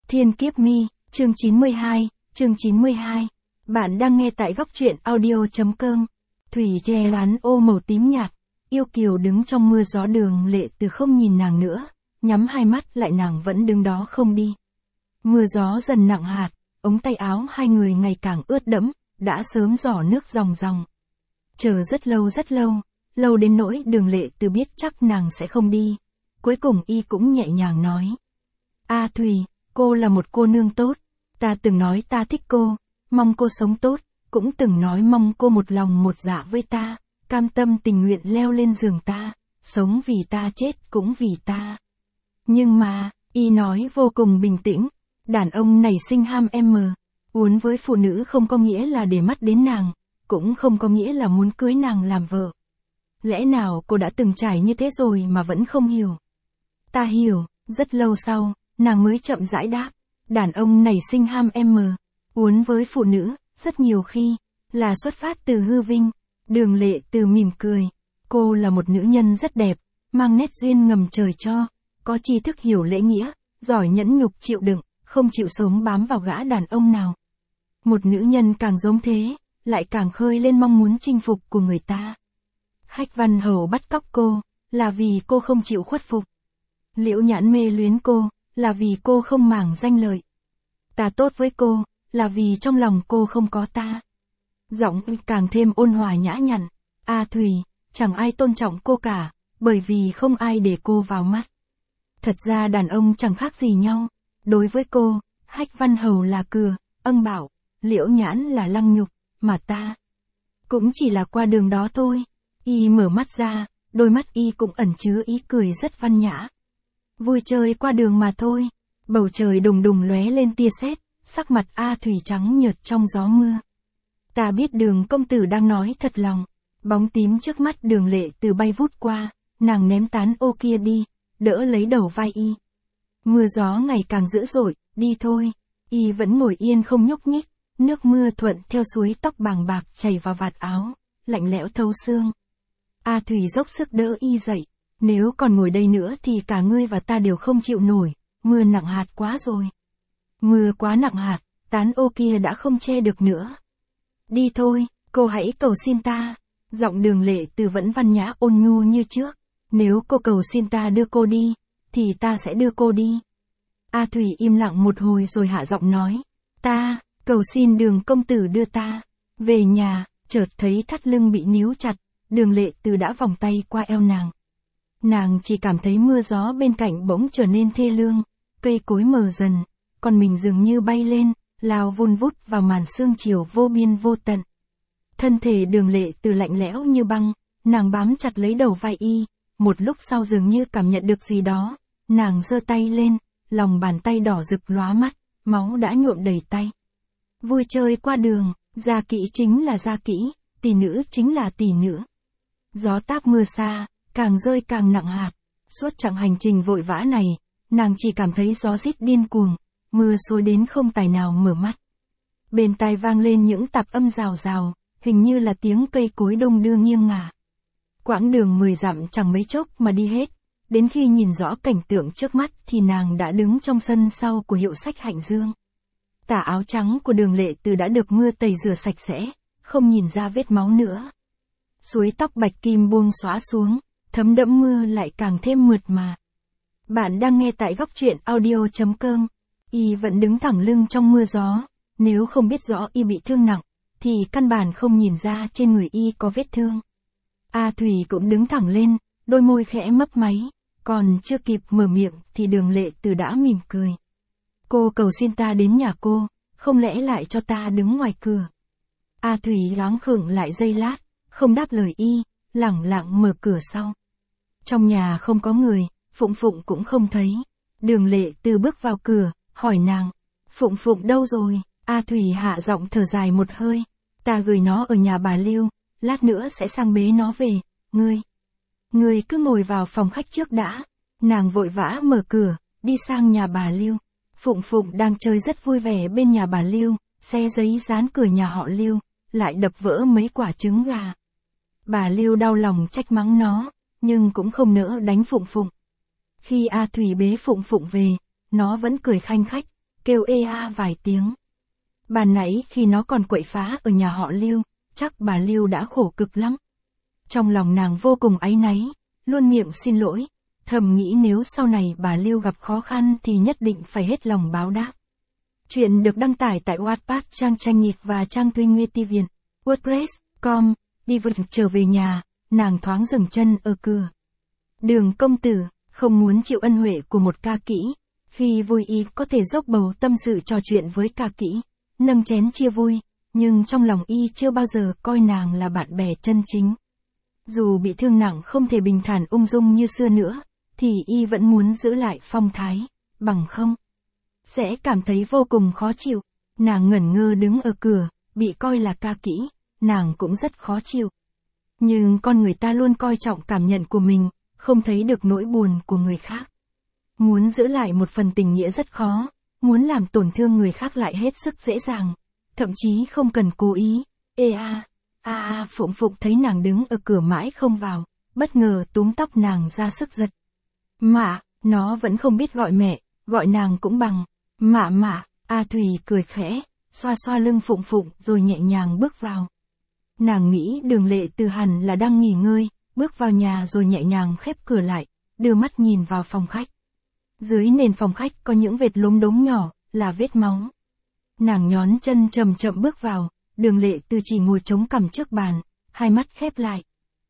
Thiên Kiếp Mi, chương 92. Bạn đang nghe tại góc truyện audio.com. Thủy che lán ô màu tím nhạt, yêu kiều đứng trong mưa gió, Đường Lệ Từ không nhìn nàng nữa, nhắm hai mắt lại, nàng vẫn đứng đó không đi. Mưa gió dần nặng hạt, ống tay áo hai người ngày càng ướt đẫm, đã sớm rỏ nước ròng ròng. Chờ rất lâu, lâu đến nỗi Đường Lệ Từ biết chắc nàng sẽ không đi. Cuối cùng y cũng nhẹ nhàng nói: "A Thùy, cô là một cô nương tốt, ta từng nói ta thích cô, mong cô sống tốt, cũng từng nói mong cô một lòng một dạ với ta, cam tâm tình nguyện leo lên giường ta, sống vì ta chết cũng vì ta." Nhưng mà, y nói vô cùng bình tĩnh, đàn ông nảy sinh ham muốn với phụ nữ không có nghĩa là để mắt đến nàng, cũng không có nghĩa là muốn cưới nàng làm vợ. Lẽ nào cô đã từng trải như thế rồi mà vẫn không hiểu? Ta hiểu. Rất lâu sau, nàng mới chậm rãi đáp: đàn ông nảy sinh ham muốn với phụ nữ, rất nhiều khi là xuất phát từ hư vinh. Đường Lệ Từ mỉm cười, cô là một nữ nhân rất đẹp, mang nét duyên ngầm trời cho, có tri thức, hiểu lễ nghĩa, giỏi nhẫn nhục chịu đựng, không chịu sống bám vào gã đàn ông nào. Một nữ nhân càng giống thế, lại càng khơi lên mong muốn chinh phục của người ta. Hách Văn Hầu bắt cóc cô, là vì cô không chịu khuất phục. Liễu Nhãn mê luyến cô, là vì cô không màng danh lợi. Ta tốt với cô, là vì trong lòng cô không có ta. Giọng càng thêm ôn hòa nhã nhặn: A Thùy, chẳng ai tôn trọng cô cả, bởi vì không ai để cô vào mắt. Thật ra đàn ông chẳng khác gì nhau. Đối với cô, Hách Văn Hầu là cừa, ân bảo, Liễu Nhãn là lăng nhục, mà ta cũng chỉ là qua đường đó thôi. Y mở mắt ra, đôi mắt y cũng ẩn chứa ý cười rất văn nhã. Vui chơi qua đường mà thôi. Bầu trời đùng đùng lóe lên tia sét, sắc mặt A Thùy trắng nhợt trong gió mưa. Ta biết Đường công tử đang nói thật lòng. Bóng tím trước mắt Đường Lệ Từ bay vút qua, nàng ném tán ô kia đi, đỡ lấy đầu vai y. Mưa gió ngày càng dữ dội, đi thôi. Y vẫn ngồi yên không nhúc nhích, nước mưa thuận theo suối tóc bàng bạc chảy vào vạt áo, lạnh lẽo thấu xương. A Thùy dốc sức đỡ y dậy. Nếu còn ngồi đây nữa thì cả ngươi và ta đều không chịu nổi, mưa nặng hạt quá rồi. Mưa quá nặng hạt, tán ô kia đã không che được nữa. Đi thôi, cô hãy cầu xin ta. Giọng Đường Lệ Từ vẫn văn nhã ôn nhu như trước. Nếu cô cầu xin ta đưa cô đi, thì ta sẽ đưa cô đi. A Thùy im lặng một hồi rồi hạ giọng nói: ta cầu xin Đường công tử đưa ta về nhà. Chợt thấy thắt lưng bị níu chặt, Đường Lệ Từ đã vòng tay qua eo nàng. Nàng chỉ cảm thấy mưa gió bên cạnh bỗng trở nên thê lương, cây cối mờ dần, còn mình dường như bay lên, lao vun vút vào màn sương chiều vô biên vô tận. Thân thể Đường Lệ Từ lạnh lẽo như băng, nàng bám chặt lấy đầu vai y, một lúc sau dường như cảm nhận được gì đó, nàng giơ tay lên, lòng bàn tay đỏ rực lóa mắt, máu đã nhuộm đầy tay. Vui chơi qua đường, gia kỹ chính là gia kỹ, tỷ nữ chính là tỷ nữ. Gió táp mưa xa, càng rơi càng nặng hạt. Suốt chặng hành trình vội vã này, nàng chỉ cảm thấy gió rít điên cuồng, mưa xối đến không tài nào mở mắt. Bên tai vang lên những tạp âm rào rào, hình như là tiếng cây cối đung đưa nghiêng ngả. Quãng đường 10 dặm chẳng mấy chốc mà đi hết, đến khi nhìn rõ cảnh tượng trước mắt thì nàng đã đứng trong sân sau của hiệu sách Hạnh Dương. Tà áo trắng của Đường Lệ Từ đã được mưa tẩy rửa sạch sẽ, không nhìn ra vết máu nữa. Suối tóc bạch kim buông xõa xuống, thấm đẫm mưa lại càng thêm mượt mà. Bạn đang nghe tại góc truyện audio.com. Y vẫn đứng thẳng lưng trong mưa gió, nếu không biết rõ y bị thương nặng, thì căn bản không nhìn ra trên người y có vết thương. A Thùy cũng đứng thẳng lên, đôi môi khẽ mấp máy, còn chưa kịp mở miệng thì Đường Lệ Từ đã mỉm cười. Cô cầu xin ta đến nhà cô, không lẽ lại cho ta đứng ngoài cửa? A Thùy loáng khựng lại giây lát, không đáp lời y, lẳng lặng mở cửa sau. Trong nhà không có người, Phụng Phụng cũng không thấy. Đường Lệ Từ bước vào cửa, hỏi nàng: Phụng Phụng đâu rồi? A Thùy hạ giọng thở dài một hơi: ta gửi nó ở nhà bà Lưu, lát nữa sẽ sang bế nó về. Ngươi cứ ngồi vào phòng khách trước đã. Nàng vội vã mở cửa, đi sang nhà bà Lưu. Phụng Phụng đang chơi rất vui vẻ bên nhà bà Lưu, xé giấy dán cửa nhà họ Lưu, lại đập vỡ mấy quả trứng gà. Bà Lưu đau lòng trách mắng nó, nhưng cũng không nỡ đánh Phụng Phụng. Khi A Thùy bế Phụng Phụng về, nó vẫn cười khanh khách, kêu ê a vài tiếng. Ban nãy khi nó còn quậy phá ở nhà họ Lưu, chắc bà Lưu đã khổ cực lắm. Trong lòng nàng vô cùng áy náy, luôn miệng xin lỗi, thầm nghĩ nếu sau này bà Lưu gặp khó khăn thì nhất định phải hết lòng báo đáp. Chuyện được đăng tải tại Wattpad, trang tranh nghiệp và trang Thuy Nguy Ti Viện, WordPress.com. Đi vượt trở về nhà, nàng thoáng dừng chân ở cửa. Đường công tử, không muốn chịu ân huệ của một ca kỹ, khi vui y có thể dốc bầu tâm sự trò chuyện với ca kỹ, nâng chén chia vui, nhưng trong lòng y chưa bao giờ coi nàng là bạn bè chân chính. Dù bị thương nặng không thể bình thản ung dung như xưa nữa, thì y vẫn muốn giữ lại phong thái, bằng không sẽ cảm thấy vô cùng khó chịu. Nàng ngẩn ngơ đứng ở cửa, bị coi là ca kỹ, nàng cũng rất khó chịu. Nhưng con người ta luôn coi trọng cảm nhận của mình, không thấy được nỗi buồn của người khác. Muốn giữ lại một phần tình nghĩa rất khó, muốn làm tổn thương người khác lại hết sức dễ dàng, thậm chí không cần cố ý. Ê a, Phụng Phụng thấy nàng đứng ở cửa mãi không vào, bất ngờ túm tóc nàng ra sức giật. Mạ, nó vẫn không biết gọi mẹ, gọi nàng cũng bằng mạ. A Thủy cười khẽ, xoa xoa lưng Phụng Phụng rồi nhẹ nhàng bước vào. Nàng nghĩ Đường Lệ Từ hẳn là đang nghỉ ngơi, bước vào nhà rồi nhẹ nhàng khép cửa lại, đưa mắt nhìn vào phòng khách. Dưới nền phòng khách có những vệt lốm đốm nhỏ, là vết máu. Nàng nhón chân chậm chậm bước vào, Đường Lệ Từ chỉ ngồi chống cằm trước bàn, hai mắt khép lại.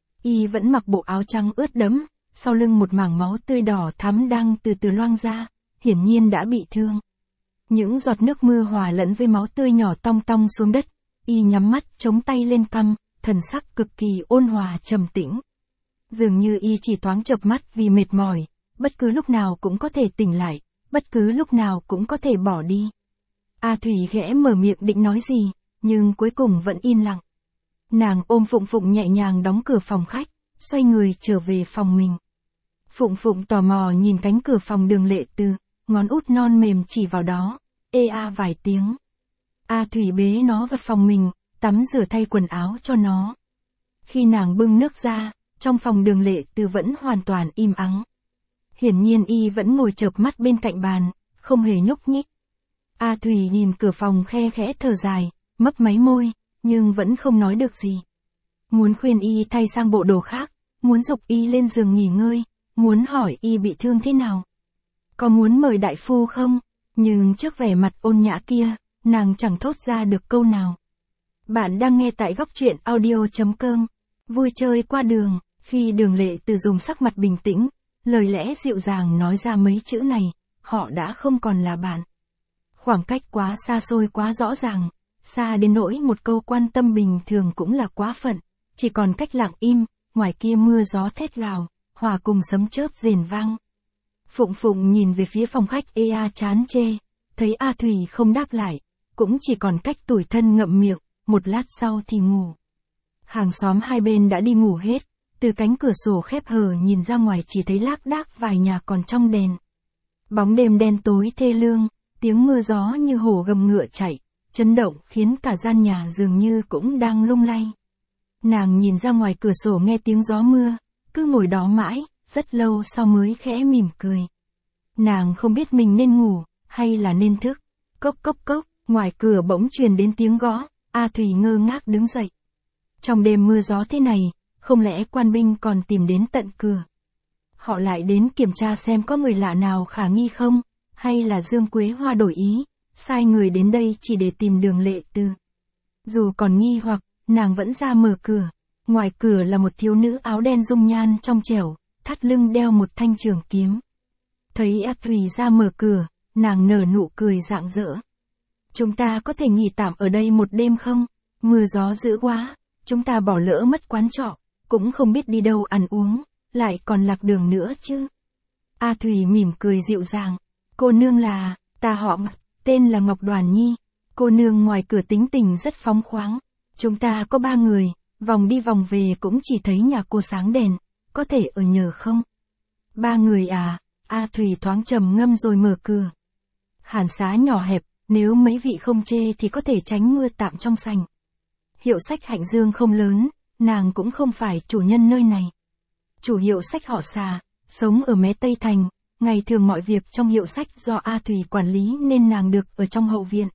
Y vẫn mặc bộ áo trắng ướt đẫm, sau lưng một mảng máu tươi đỏ thắm đang từ từ loang ra, hiển nhiên đã bị thương. Những giọt nước mưa hòa lẫn với máu tươi nhỏ tong tong xuống đất, y nhắm mắt chống tay lên cằm, thần sắc cực kỳ ôn hòa trầm tĩnh. Dường như y chỉ thoáng chợp mắt vì mệt mỏi, bất cứ lúc nào cũng có thể tỉnh lại, bất cứ lúc nào cũng có thể bỏ đi. A Thủy khẽ mở miệng định nói gì, nhưng cuối cùng vẫn im lặng. Nàng ôm Phụng Phụng nhẹ nhàng đóng cửa phòng khách, xoay người trở về phòng mình. Phụng Phụng tò mò nhìn cánh cửa phòng Đường Lệ Từ, ngón út non mềm chỉ vào đó, ê a vài tiếng. A Thủy bế nó vào phòng mình, tắm rửa thay quần áo cho nó. Khi nàng bưng nước ra, trong phòng Đường Lệ Từ vẫn hoàn toàn im ắng. Hiển nhiên y vẫn ngồi chợp mắt bên cạnh bàn, không hề nhúc nhích. A Thủy nhìn cửa phòng khe khẽ thở dài, mấp máy môi, nhưng vẫn không nói được gì. Muốn khuyên y thay sang bộ đồ khác, muốn giục y lên giường nghỉ ngơi, muốn hỏi y bị thương thế nào. Có muốn mời đại phu không? Nhưng trước vẻ mặt ôn nhã kia, nàng chẳng thốt ra được câu nào. Bạn đang nghe tại góc truyện audio.com. Vui chơi qua đường, khi Đường Lệ Từ dùng sắc mặt bình tĩnh, lời lẽ dịu dàng nói ra mấy chữ này, họ đã không còn là bạn. Khoảng cách quá xa xôi quá rõ ràng, xa đến nỗi một câu quan tâm bình thường cũng là quá phận, chỉ còn cách lặng im, ngoài kia mưa gió thét gào, hòa cùng sấm chớp rền vang. Phụng Phụng nhìn về phía phòng khách ê a chán chê, thấy A Thủy không đáp lại, cũng chỉ còn cách tủi thân ngậm miệng, một lát sau thì ngủ. Hàng xóm hai bên đã đi ngủ hết, từ cánh cửa sổ khép hờ nhìn ra ngoài chỉ thấy lác đác vài nhà còn trong đèn. Bóng đêm đen tối thê lương, tiếng mưa gió như hổ gầm ngựa chạy, chấn động khiến cả gian nhà dường như cũng đang lung lay. Nàng nhìn ra ngoài cửa sổ nghe tiếng gió mưa, cứ ngồi đó mãi, rất lâu sau mới khẽ mỉm cười. Nàng không biết mình nên ngủ, hay là nên thức. Cốc cốc cốc, ngoài cửa bỗng truyền đến tiếng gõ, A Thủy ngơ ngác đứng dậy. Trong đêm mưa gió thế này, không lẽ quan binh còn tìm đến tận cửa? Họ lại đến kiểm tra xem có người lạ nào khả nghi không, hay là Dương Quế Hoa đổi ý, sai người đến đây chỉ để tìm Đường Lệ Từ. Dù còn nghi hoặc, nàng vẫn ra mở cửa. Ngoài cửa là một thiếu nữ áo đen dung nhan trong trẻo, thắt lưng đeo một thanh trường kiếm. Thấy A Thủy ra mở cửa, nàng nở nụ cười rạng rỡ. Chúng ta có thể nghỉ tạm ở đây một đêm không? Mưa gió dữ quá, chúng ta bỏ lỡ mất quán trọ, cũng không biết đi đâu ăn uống, lại còn lạc đường nữa chứ. A Thủy mỉm cười dịu dàng. Cô nương là, ta họ Ngọc, tên là Ngọc Đoàn Nhi. Cô nương ngoài cửa tính tình rất phóng khoáng. Chúng ta có 3 người, vòng đi vòng về cũng chỉ thấy nhà cô sáng đèn, có thể ở nhờ không? 3 người à? A Thủy thoáng trầm ngâm rồi mở cửa. Hàn xá nhỏ hẹp, nếu mấy vị không chê thì có thể tránh mưa tạm trong sảnh. Hiệu sách Hạnh Dương không lớn, nàng cũng không phải chủ nhân nơi này. Chủ hiệu sách họ Xà, sống ở mé Tây Thành, ngày thường mọi việc trong hiệu sách do A Thủy quản lý nên nàng được ở trong hậu viện.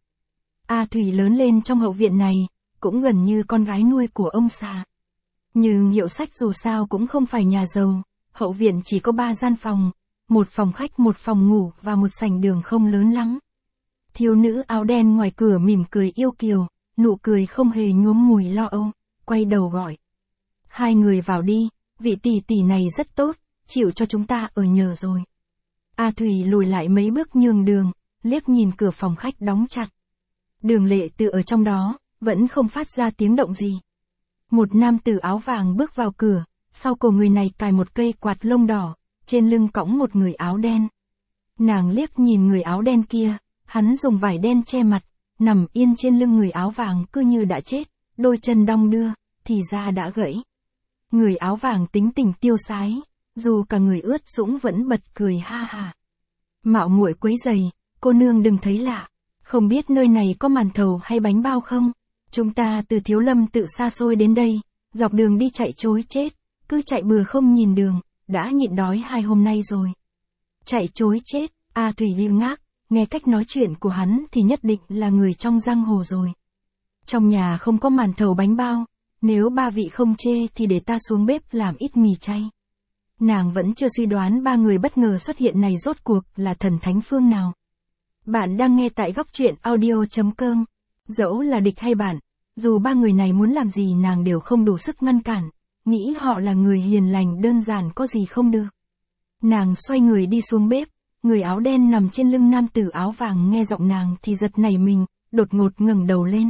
A Thủy lớn lên trong hậu viện này, cũng gần như con gái nuôi của ông xã. Nhưng hiệu sách dù sao cũng không phải nhà giàu, hậu viện chỉ có 3 gian phòng, một phòng khách, một phòng ngủ và một sảnh đường không lớn lắm. Thiếu nữ áo đen ngoài cửa mỉm cười yêu kiều, nụ cười không hề nhuốm mùi lo âu, quay đầu gọi. Hai người vào đi, vị tỷ tỷ này rất tốt, chịu cho chúng ta ở nhờ rồi. A Thủy lùi lại mấy bước nhường đường, liếc nhìn cửa phòng khách đóng chặt. Đường Lệ Từ ở trong đó, vẫn không phát ra tiếng động gì. Một nam tử áo vàng bước vào cửa, sau cổ người này cài một cây quạt lông đỏ, trên lưng cõng một người áo đen. Nàng liếc nhìn người áo đen kia, hắn dùng vải đen che mặt, nằm yên trên lưng người áo vàng cứ như đã chết, đôi chân đong đưa, thì da đã gãy. Người áo vàng tính tình tiêu sái, dù cả người ướt sũng vẫn bật cười ha ha. Mạo muội quấy giày, cô nương đừng thấy lạ, không biết nơi này có màn thầu hay bánh bao không? Chúng ta từ Thiếu Lâm Tự xa xôi đến đây, dọc đường đi chạy trối chết, cứ chạy bừa không nhìn đường, đã nhịn đói 2 hôm nay rồi. Chạy trối chết, A Thủy ngơ ngác, nghe cách nói chuyện của hắn thì nhất định là người trong giang hồ rồi. Trong nhà không có màn thầu bánh bao, nếu ba vị không chê thì để ta xuống bếp làm ít mì chay. Nàng vẫn chưa suy đoán 3 người bất ngờ xuất hiện này rốt cuộc là thần thánh phương nào. Bạn đang nghe tại góc truyện audio.com. Dẫu là địch hay bạn, dù 3 người này muốn làm gì nàng đều không đủ sức ngăn cản, nghĩ họ là người hiền lành đơn giản có gì không được. Nàng xoay người đi xuống bếp, người áo đen nằm trên lưng nam tử áo vàng nghe giọng nàng thì giật nảy mình, đột ngột ngẩng đầu lên.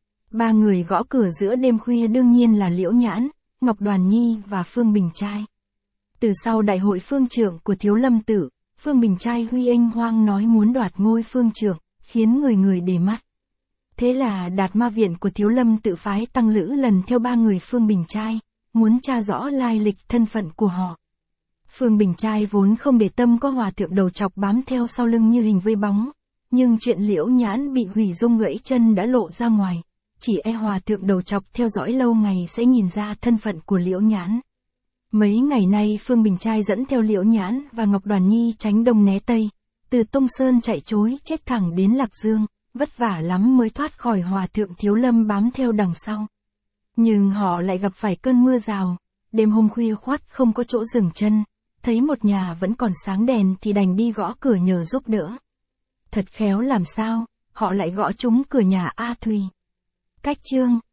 3 người gõ cửa giữa đêm khuya đương nhiên là Liễu Nhãn, Ngọc Đoàn Nhi và Phương Bình Trai. Từ sau đại hội phương trưởng của Thiếu Lâm Tự, Phương Bình Trai huy anh hoang nói muốn đoạt ngôi phương trưởng, khiến người người để mắt. Thế là Đạt Ma Viện của Thiếu Lâm Tự phái tăng lữ lần theo 3 người Phương Bình Trai, muốn tra rõ lai lịch thân phận của họ. Phương Bình Trai vốn không để tâm có hòa thượng đầu chọc bám theo sau lưng như hình vây bóng, nhưng chuyện Liễu Nhãn bị hủy dung gãy chân đã lộ ra ngoài, chỉ e hòa thượng đầu chọc theo dõi lâu ngày sẽ nhìn ra thân phận của Liễu Nhãn. Mấy ngày nay Phương Bình Trai dẫn theo Liễu Nhãn và Ngọc Đoàn Nhi tránh đông né tây, từ Tông Sơn chạy trối chết thẳng đến Lạc Dương, vất vả lắm mới thoát khỏi hòa thượng Thiếu Lâm bám theo đằng sau. Nhưng họ lại gặp phải cơn mưa rào, đêm hôm khuya khoắt không có chỗ dừng chân, thấy một nhà vẫn còn sáng đèn thì đành đi gõ cửa nhờ giúp đỡ. Thật khéo làm sao, họ lại gõ trúng cửa nhà A Thủy. Cách chương